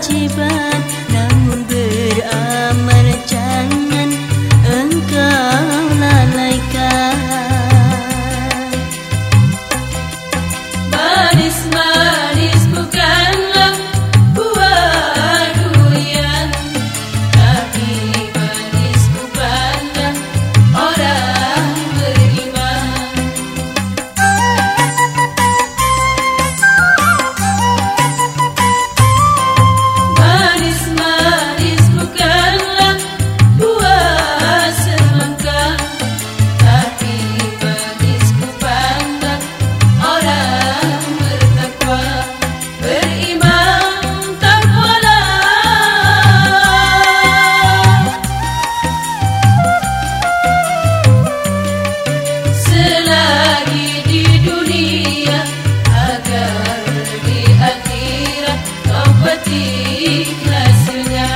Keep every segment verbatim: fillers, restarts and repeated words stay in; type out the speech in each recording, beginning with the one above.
kewajiban, namun beramal jangan engkau lalaikan. Manis-manis bukanlah buah durian, tapi manis bukanlah orang beriman. Manis-manis bukanlah buah semangka, tapi manis bukanlah orang bertakwa. Beriman takwalah, selagi di dunia, agar di akhirat kau petik hasilnya.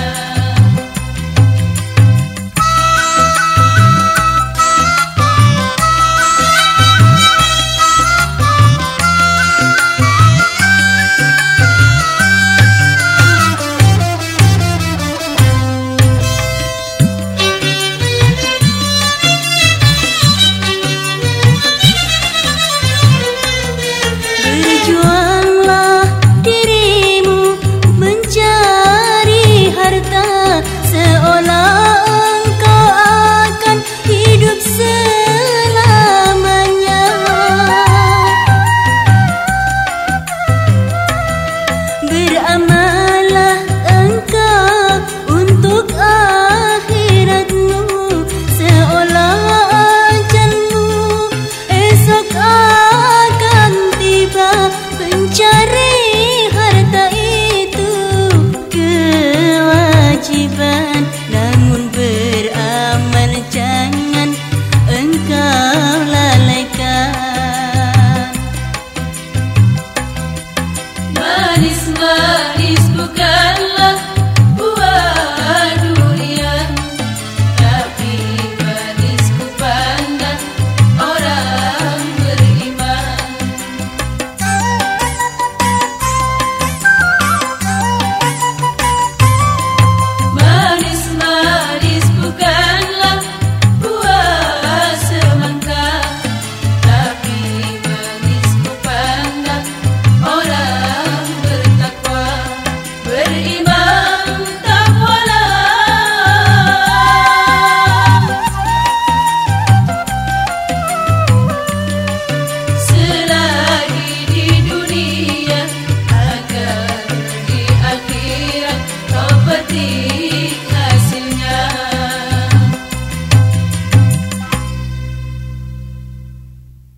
Berjuanglah dirimu mencari harta, seolah engkau akan hidup selamanya. Beramallah engkau untuk akhiratmu, seolah ajalmu esok akan tiba. Mencari harta itu kewajiban, namun beramal jangan engkau lalaikan. Manis-manis bukan